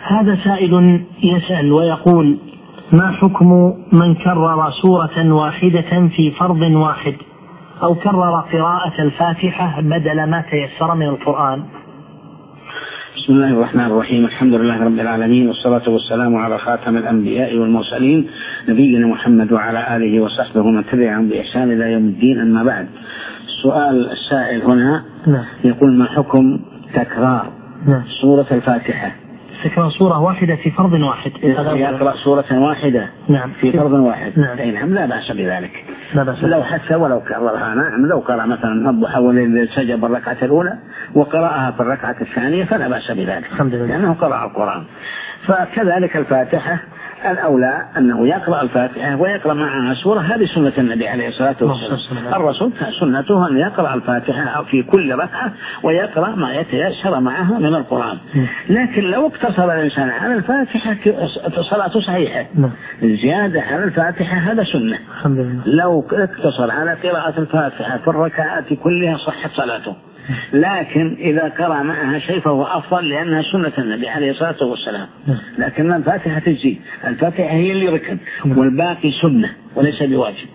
هذا سائل يسأل ويقول: ما حكم من كرر سورة واحدة في فرض واحد أو كرر قراءة الفاتحة بدل ما تيسر من القرآن؟ بسم الله الرحمن الرحيم. الحمد لله رب العالمين، والصلاة والسلام على خاتم الأنبياء والمرسلين نبينا محمد وعلى آله وصحبه ومن تبعهم بإحسان إلى يوم الدين. أما بعد، السؤال السائل هنا يقول: ما حكم تكرار سورة الفاتحة؟ تكرار سورة واحدة في فرض واحد، يقرأ سورة واحدة في فرض واحد. نعم، لا بأس بذلك، لو حتى ولو كررها. نعم، لو قرأ مثلا الضحى والليل سجد بالركعة الأولى وقرأها في الركعة الثانية فلا بأس بذلك، لأنه قرأ القرآن. فكذلك الفاتحة الأولى أنه يقرأ الفاتحة ويقرأ معها سورة. هذه سنة النبي عليه الصلاة والسلام. الرسول سنته أن يقرأ الفاتحة في كل ركعة ويقرأ ما يتيسر معها من القرآن. لكن لو اقتصر الإنسان على الفاتحة صلاته صحيحة. الزيادة على الفاتحة هذا سنة. لو اقتصر على قراءة الفاتحة في الركعات كلها صحت صلاته. لكن إذا قرأ معها شيء فهو أفضل، لأنها سنة النبي عليه الصلاة والسلام. لكن الفاتحة تجزي، الفاتحة هي اللي ركن والباقي سنة وليس بواجب.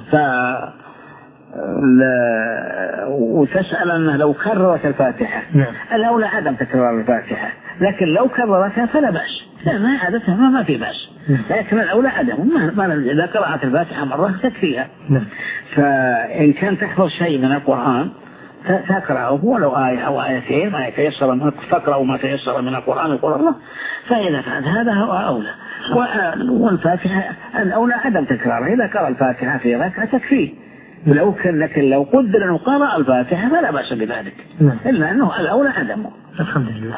وتسأل أنه لو كررت الفاتحة الأولى عدم تكرار الفاتحة، لكن لو كررتها فلا بأس، لأن عادتها ما في بأس. لكن الأولى عدم، إذا قرأت الفاتحة مرة تكفيها. فإن كان تحفظ شيء من القرآن تقرأه ولو آية أو آيتين ما يتيسر من تقرأ ما تيسر من القرآن يقول الله، فإذا فعل هذا هو أولى. والفاتحة الأولى عدم تكرارها، إذا قرأ الفاتحة في ركعة تكفيه. لكن لو قدر أنه قرأ الفاتحة فلا بأس بذلك، إلا أنه الأولى عدمه. الحمد لله.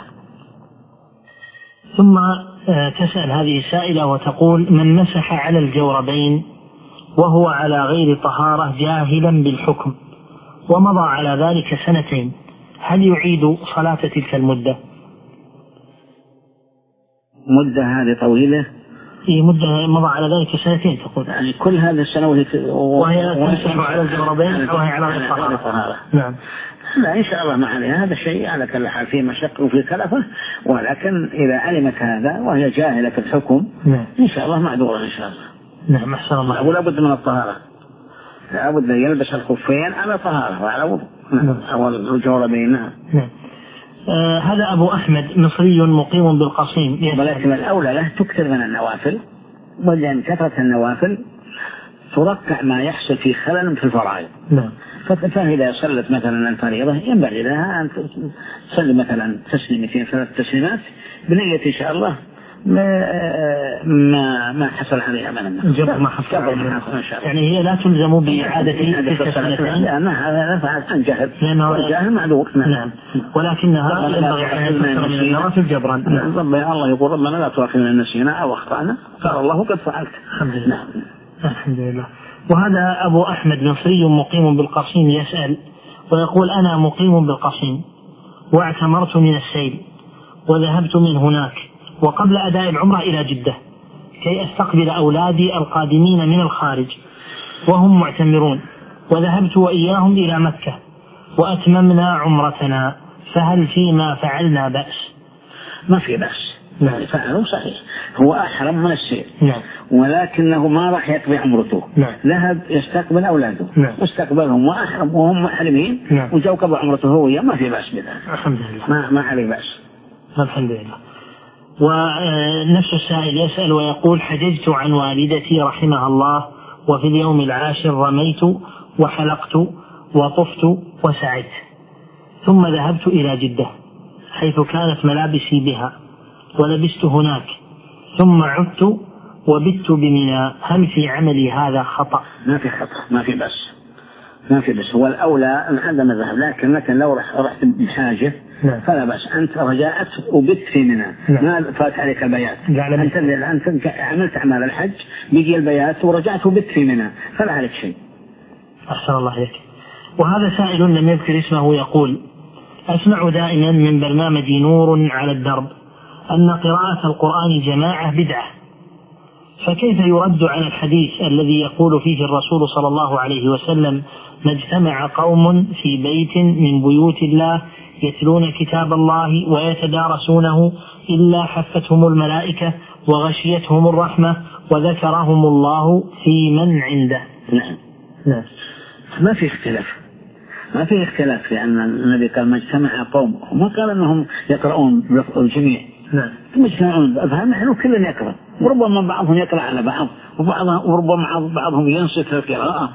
ثم تسأل هذه السائلة وتقول: من مسح على الجوربين وهو على غير طهارة جاهلا بالحكم ومضى على ذلك سنتين، هل يعيد صلاة تلك المدة؟ مدة هذه طويلة. مدة مضى على ذلك سنتين تقول، يعني كل هذه السنوات وهي تمسح على الجوربين وهي على غير طهارة. نعم. لا، إن شاء الله ما عليها هذا الشيء، على كل حال فيه مشقة وفيه كلفة، ولكن إذا علمت هذا وهي جاهلة في الحكم إن شاء الله معذورة إن شاء الله. نعم، أحسن الله. ولا بد من الطهارة، لا بد أن يلبس الخفين على طهارة وعلى وضوء أو الجوربين. نعم. هذا أبو أحمد مصري مقيم بالقصيم، ولكن الأولى له تكثر من النوافل، ولأن كثرة النوافل تركع ما يحصل في خلل في الفرائض. فإذا صلت مثلا الفريضة ينبغي لها أن تصلي مثلا تسليمتين 3 تسليمات بنية إن شاء الله ما حصل عليها من الجبر، ما حصل يعني هي لا تلزم بإعادة تلك السنتين، لأنها هذا فعل عن جهل، والجاهل معذور. نعم. ولكنها ينبغي عليها تكثر من النوافل جبرا. الله يقول: ربنا لا تؤاخذنا إن نسينا أو أخطأنا، قال الله قد فعلت. الحمد لله. وهذا أبو أحمد مصري مقيم بالقصيم يسأل ويقول: أنا مقيم بالقصيم واعتمرت من السيل وذهبت من هناك وقبل أداء العمرة إلى جدة كي أستقبل أولادي القادمين من الخارج وهم معتمرون، وذهبت وإياهم إلى مكة وأتممنا عمرتنا، فهل فيما فعلنا بأس؟ ما في بأس، فعله صحيح، هو أحرم من السير، ولكنه ما راح يقضي عمرته. ذهب يستقبل أولاده واستقبلهم وأحرم وهم محرمين وجو قضى عمرته هو، ما في بأس بذلك. الحمد لله، ما عليه بأس. الحمد لله. ونفس السائل يسأل ويقول: حججت عن والدتي رحمها الله، وفي اليوم 10 رميت وحلقت وطفت وسعيت، ثم ذهبت إلى جدة حيث كانت ملابسي بها ولبست هناك، ثم عدت وبت بمنى، هل في عملي هذا خطأ؟ ما في خطأ، ما في بس هو الأولى عدم الذهاب، لكن لو رحت بحاجة فلا بأس. أنت رجعت وبت في منى، ما فات عليك البيات، أنت عملت أعمال الحج بيجي البيات ورجعت وبت في منى فلا عليك شيء. أحسن الله عليك. وهذا سائل لم يذكر اسمه يقول: أسمع دائما من برنامج نور على الدرب أن قراءة القرآن جماعة بدعة، فكيف يرد على الحديث الذي يقول فيه الرسول صلى الله عليه وسلم: ما اجتمع قوم في بيت من بيوت الله يتلون كتاب الله ويتدارسونه إلا حفتهم الملائكة وغشيتهم الرحمة وذكرهم الله في من عنده. نعم. ما في اختلاف لأن النبي قال ما اجتمع قوم، وما قال أنهم يقرؤون بلفظ الجميع. نعم. مجتمعون بأفهام، نحن كلنا يقرأ، وربما بعضهم يقرأ على بعض، وربما بعضهم ينصت القراءة.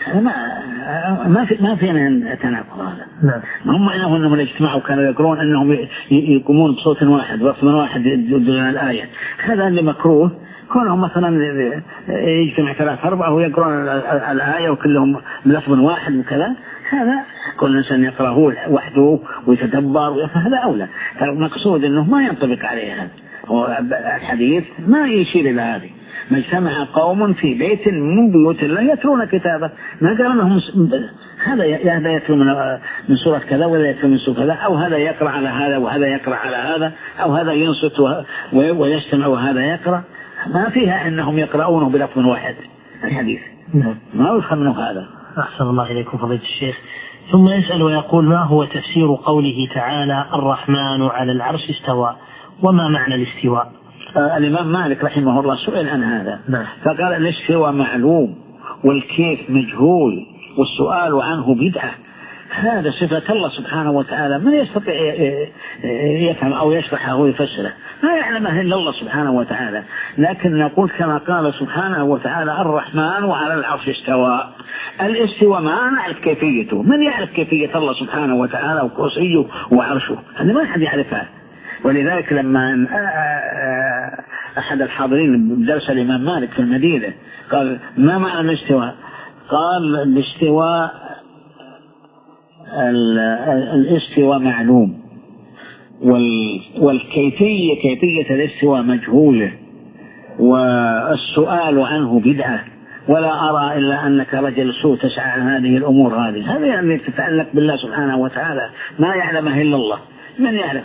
ما فينا تناقض هذا. نعم. ما هم أنهم اجتمعوا كانوا يقرؤون أنهم يقومون بصوت واحد ولفظ واحد يدلون الآية، هذا اللي مكروه. كونهم مثلا يجتمع 3-4 ويقرؤون الآية وكلهم بلفظ واحد وكذا، هذا كل إنسان يقرأه وحده ويتدبر، فهذا أولى. المقصود أنه ما ينطبق عليه هذا، الحديث ما يشير إلى هذه. ما اجتمع قوم في بيت من بيوت الله يتلون كتابه، ما قال أنهم هذا يتلو من سورة كذا وهذا يتلو من سورة كذا، أو هذا يقرأ على هذا وهذا يقرأ على هذا، أو هذا ينصت ويجتمع وهذا يقرأ. ما فيها أنهم يقرؤونه بلفظ واحد الحديث. ما يفهم منه هذا. أحسن الله إليكم فضيلة الشيخ. ثم يسأل ويقول: ما هو تفسير قوله تعالى الرحمن على العرش استوى، وما معنى الاستواء؟ الإمام مالك رحمه الله سئل عن هذا فقال الاستواء معلوم والكيف مجهول والسؤال عنه بدعة. هذا صفة الله سبحانه وتعالى، من يستطيع يفهم أو يشرحه أو يفسره؟ ما يعلمه إلا الله سبحانه وتعالى. لكن نقول كما قال سبحانه وتعالى الرحمن وعلى العرش استوى. الاستواء ما نعرف كيفيته، من يعرف كيفية الله سبحانه وتعالى وكرسيه وعرشه؟ هذا ما أحد يعرفها. ولذلك لما أحد الحاضرين بدرس الإمام مالك في المدينة قال: ما معنى الاستواء؟ قال: الاستواء معلوم، والكيفية كيفية الاستواء مجهولة، والسؤال عنه بدعة، ولا أرى إلا أنك رجل سوء تسعى عن هذه الأمور. هذه يعني تتعلق بالله سبحانه وتعالى، ما يعلمه إلا الله. من يعرف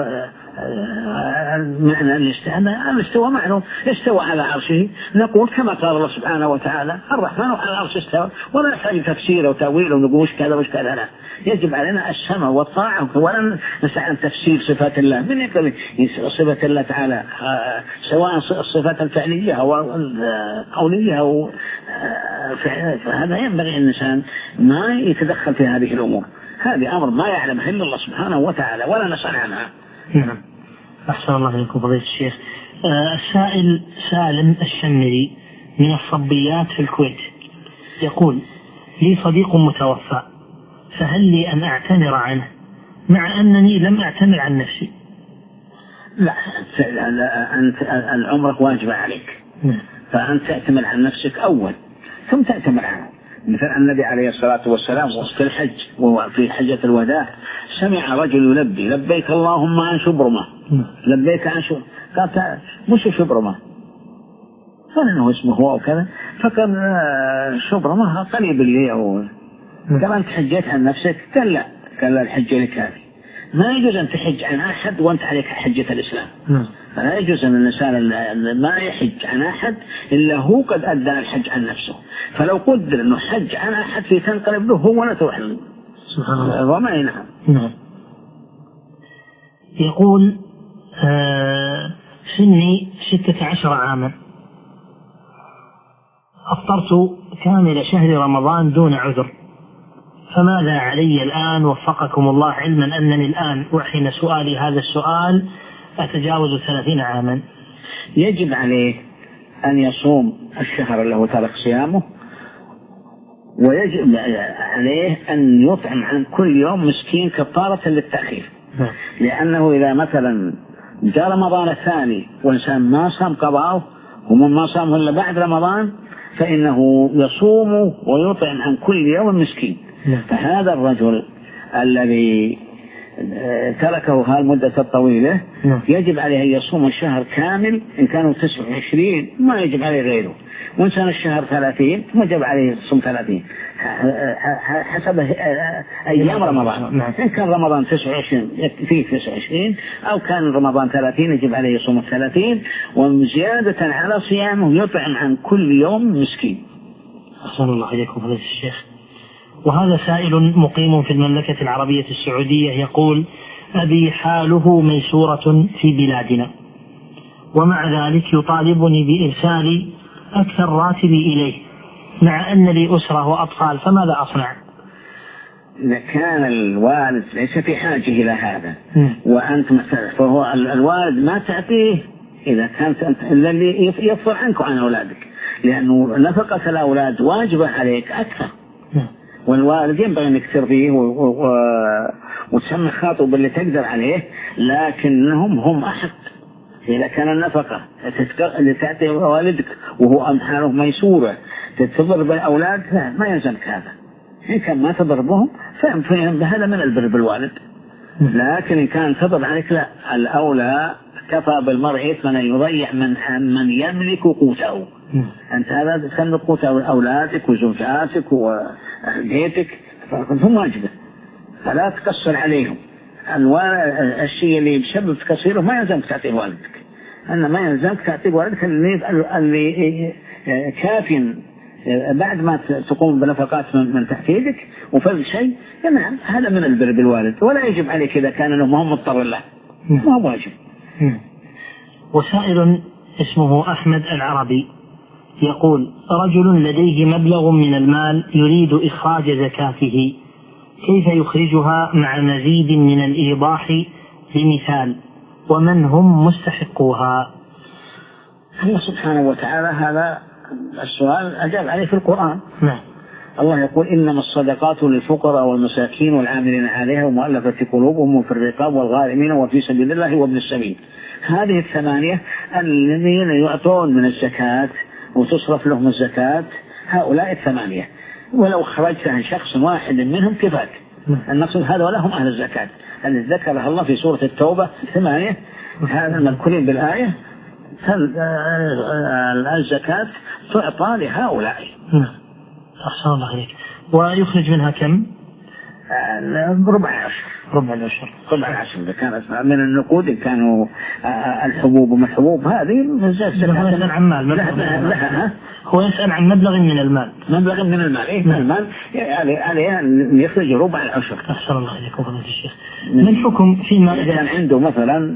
معنى الاستواء؟ معلوم، استوى على عرشه. نقول كما قال الله سبحانه وتعالى الرحمن على العرش استوى، ولا نحتاج تفسير وتأويل ونقول وش كذا وش كذا. لا، يجب علينا السمع والطاعة، ولا نسعى عن تفسير صفات الله. من يقدر صفة الله تعالى سواء الصفات الفعلية أو القولية فهذا ينبغي الإنسان ما يتدخل في هذه الأمور. هذه أمر ما يعلمه إلا الله سبحانه وتعالى، ولا نسأل عنها. نعم. أحسن الله إليكم فضيلة الشيخ. السائل سالم الشمري من الصبيات في الكويت يقول: لي صديق متوفى، فهل لي أن أعتمر عنه مع أنني لم أعتمر عن نفسي؟ لا، أنت العمرة واجبة عليك. فأنت تعتمر عن نفسك أول ثم تعتمر عنه. مثل النبي عليه الصلاة والسلام وسط الحج وفي حجة الوداع سمع رجل يلبي: لبيك اللهم عن شبرمة، لبيك عن شبرمة. قال: مش شبرمة، قال إنه اسمه هو وكذا، فقال شبرمة قريب لي. قال: أنت حجيت عن نفسك؟ قال: لا. قال: الحج لك هذه. ما يجوز أن تحج عن أحد وأنت عليك حجة الإسلام. فلا يجوز أن الإنسان ما يحج عن أحد إلا هو قد أدى الحج عن نفسه. فلو قدر أنه حج عن أحد في تنقلب له هو ولا تروح له. سبحان الله. وما ينعم. يقول: سني 16 عاما، أفطرت كامل شهر رمضان دون عذر، فماذا علي الآن وفقكم الله، علما أنني الآن وحين سؤالي هذا السؤال أتجاوز 30 عاما؟ يجب عليه أن يصوم الشهر له ترك صيامه، ويجب عليه أن يطعم عن كل يوم مسكين كفارة للتأخير. لأنه إذا مثلا جاء رمضان الثاني وإنسان ما صام قضاءه ومن ما صامه إلا بعد رمضان فإنه يصوم ويطعم عن كل يوم مسكين. فهذا الرجل الذي تركه هالمدة الطويلة يجب عليه أن يصوم الشهر كامل. إن كانوا 29 ما يجب عليه غيره، وإن كان الشهر 30 وجب عليه يصوم 30 حسب أيام رمضان. إن كان رمضان 29 فيه 29، أو كان رمضان 30 يجب عليه يصوم 30، وزيادة على صيامه يطعم عن كل يوم مسكين. أحسن الله إليكم فضيلة الشيخ. وهذا سائل مقيم في المملكة العربية السعودية يقول: أبي حاله ميسورة في بلادنا، ومع ذلك يطالبني بإرسال أكثر راتبي إليه مع أن لي أسرة وأطفال، فماذا أصنع؟ إذا كان الوالد ليس في حاجة إلى هذا وأنت مثلا، فهو الوالد ما تعطيه إذا كانت أنت الذي يفصل عنك عن أولادك، لأنه نفقة الأولاد واجبة عليك أكثر، والوالد ينبغي أنك ترضيه وتسمي خاطب باللي تقدر عليه، لكنهم هم أحق. إذا كان النفقة اللي تعطي والدك وهو أمحاله ميسورة تضرب بالأولاد، ما يلزمك هذا. إن كان ما تضربهم فهم هذا من البر بالوالد، لكن إن كان تضرب عليك لا، الأولى كفى بالمرء إثما أن يضيع من يملك قوته. أنت هذا تملك قوت أولادك وزوجاتك وبيتك، فهم واجبة، فلا تقصر عليهم. الشيء اللي بسبب تقصيره ما يلزمك تعطيه والدك، أن ما يلزمك تعطيه والدك اللي كافٍ بعد ما تقوم بنفقات من تحت يدك وفضل شيء. نعم هذا من البر بالوالد، ولا يجب عليك إذا كان له ما هو مضطر له، ما هو واجب. وسائل اسمه أحمد العربي يقول: رجل لديه مبلغ من المال يريد إخراج زكاته، كيف يخرجها مع مزيد من الإيضاح بمثال، ومن هم مستحقوها؟ الله سبحانه وتعالى هذا السؤال أجاب عليه في القرآن. الله يقول: إنما الصدقات للفقراء والمساكين والعاملين عليها ومؤلفة قلوبهم وفي الرقاب والغارمين وفي سبيل الله وابن السبيل. هذه الثمانية الذين يعطون من الزكاة وتصرف لهم الزكاة، هؤلاء الثمانية، ولو خرجت عن شخص واحد منهم كفاك. النقصد هذا لهم أهل الزكاة الذي ذكرها الله في سورة التوبة 8، هذا المذكورين بالآية، الزكاة تعطى لهؤلاء. أحسن الله عليك. ويخرج منها كم؟ ربع العشر. إذا كانت من النقود، إن كانوا الحبوب وما الحبوب هذه يسأل عن مال لها. هو يسأل عن مبلغ من المال. إيه من المال عليه أن يخرج ربع العشر. أحسن الله عليكم فضيلة الشيخ. من حكم فيما إذا كان عنده مثلا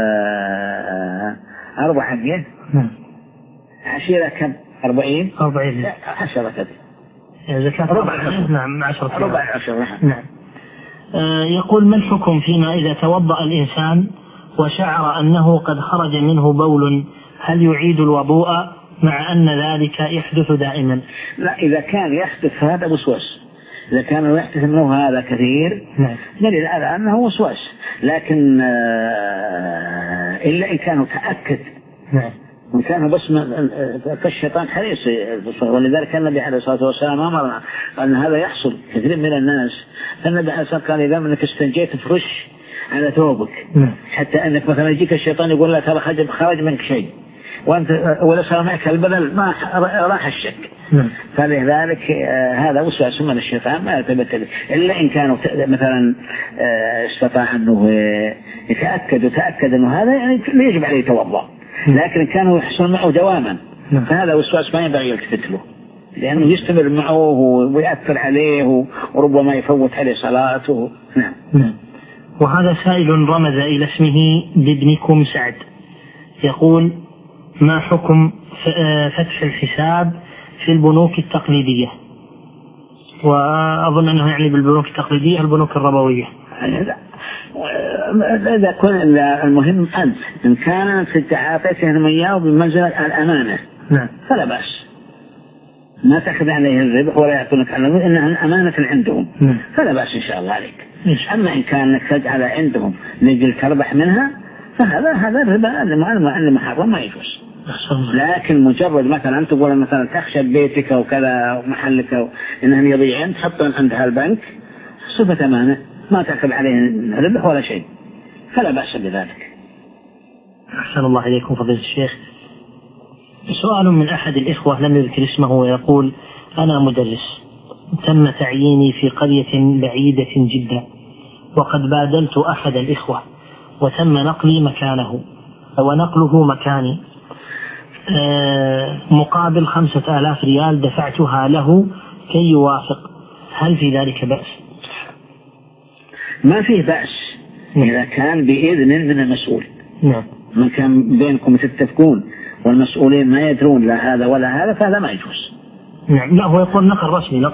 400 عشيرة كم 40 10 كذا زكاة ربع العشر. نعم 10 ربع العشر. نعم. يقول: ما الحكم فيما إذا توضأ الإنسان وشعر أنه قد خرج منه بول، هل يعيد الوضوء مع أن ذلك يحدث دائما؟ لا، إذا كان يحدث هذا وسواس، إذا كان يحدث منه هذا كثير دليل على أنه وسواس، لكن إلا إن كانوا تأكد وكان بس كالشيطان حريص. ولذلك النبي عليه الصلاة والسلام أمرنا أن هذا يحصل كثير من الناس. النبي عليه الصلاة والسلام قال: إذا منك استنجيت فرش على ثوبك، حتى أنك مثلا يجيك الشيطان يقول لا ترى خرج منك شيء وأنت ولا صار معك البدل، ما راح الشك. فلذلك هذا وسواس من الشيطان ما يتبتل، إلا إن كانوا مثلا استطاع أنه يتأكد أنه هذا يعني يجب عليه يتوضأ، لكن كانوا يحصل معه دواما، فهذا وسواس ما ينبغي يلتفت له، لأنه يستمر معه ويأثر عليه وربما يفوت عليه صلاته. نعم. وهذا سائل رمز إلى اسمه بابنكم سعد، يقول: ما حكم فتح الحساب في البنوك التقليدية؟ وأظن أنه يعني بالبنوك التقليدية البنوك الربوية. إذا كن المهم أنت إن كان تعاطيتهم إياه بمنزلة الأمانة فلا بأس، ما تأخذ عليه الربح ولا يعطونك على الربح، إنها أمانة عندهم فلا بأس إن شاء الله عليك. أما إن كانك تجعل عندهم لجل تربح منها فهذا الربا اللي محرم ما يجوز. لكن مجرد مثلا أنت تقول مثلا تخشى بيتك وكذا ومحلك إنهم يضيعين تحطهم عند هالبنك صفة أمانة ما تأخذ عليه ربح ولا شيء، فلا بأس بذلك. أحسن الله عليكم فضيلة الشيخ. سؤال من أحد الإخوة لم يذكر اسمه ويقول: أنا مدرس، تم تعييني في قرية بعيدة جدا، وقد بادلت أحد الإخوة وتم نقله مكاني مقابل 5000 ريال دفعتها له كي يوافق، هل في ذلك بأس؟ ما فيه بأس إذا كان بإذن من المسؤول. نعم. من كان بينكم تتفقون والمسؤولين ما يدرون لا هذا ولا هذا فهذا ما يجوز. نعم. لا هو يقول نقل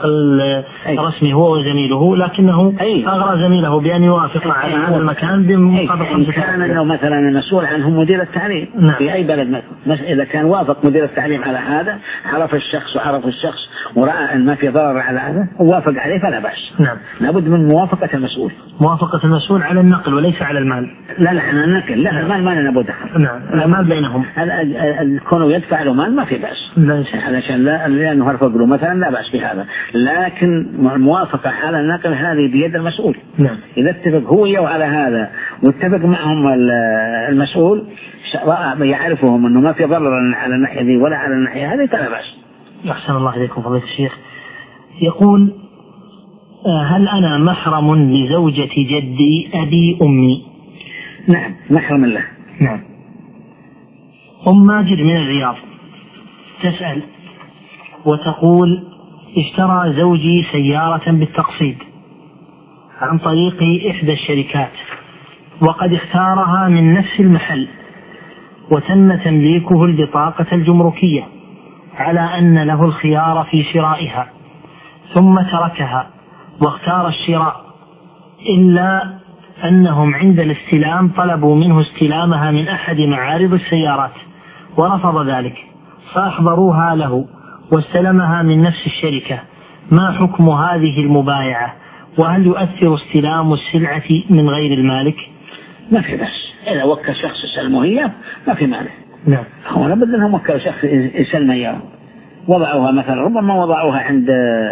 رسمي هو وزميله، لكنه أغرى زميله بأن يوافق على هذا المكان بمقابل كان أنه مثلا المسؤول عنهم مدير التعليم. نعم. في أي بلد إذا كان وافق مدير التعليم على هذا، عرف الشخص ورأى أن ما في ضرر على هذا ووافق عليه فلا بأس. نعم. لابد من موافقة المسؤول. موافقة المسؤول على النقل وليس على المال. لا على النقل. لا المال ما لنا دخل. نعم. المال بينهم. كونه يدفع له مال ما في بأس. علشان لأنه هرفق له مثلا لا بأس بهذا، لكن الموافقة على النقل هذه بيد المسؤول. نعم. إذا اتفق هو على هذا واتفق معهم المسؤول يعرفهم أنه ما في ضرر على الناحية دي ولا على الناحية هذه فلا بأس. أحسن الله إليكم فضيلة الشيخ. يقول هل أنا محرم لزوجة جدي أبي أمي؟ نعم محرم له. نعم. أم ماجد من الرياض تسأل وتقول اشترى زوجي سيارة بالتقسيط عن طريق إحدى الشركات وقد اختارها من نفس المحل وتم تمليكه البطاقة الجمركية على أن له الخيار في شرائها، ثم تركها واختار الشراء، إلا أنهم عند الاستلام طلبوا منه استلامها من أحد معارض السيارات ورفض ذلك، فأحضروها له واستلمها من نفس الشركة. ما حكم هذه المبايعة؟ وهل يؤثر استلام السلعة من غير المالك؟ ما في بس إذا وكل شخص يسلمه هي ما في مالك. نعم. هو لابد أنهم وكل شخص يسلمه إياه، وضعوها مثلا ربما وضعوها عند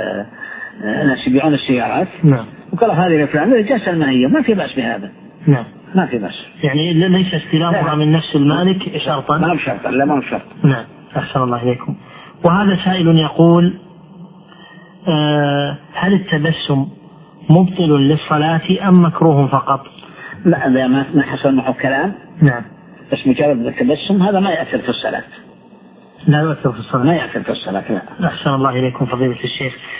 ناس يبيعون السيارات. نعم. وقال هذه لفلان رجال سلمها هي ما في بأس بهذا. نعم. ما في بأس. يعني ليس استلامها من نفس المالك شرطا. ما بشرط. لا ما بشرط. نعم. أحسن الله إليكم. وهذا سائل يقول هل التبسم مبطل للصلاة أم مكروه فقط؟ لا إذا ما حصل معه كلام. نعم. بس مجرد التبسم هذا ما يأثر في الصلاة. لا يؤثر في الصلاة. ما يأثر في الصلاة. لا. أحسن الله إليكم فضيلة الشيخ.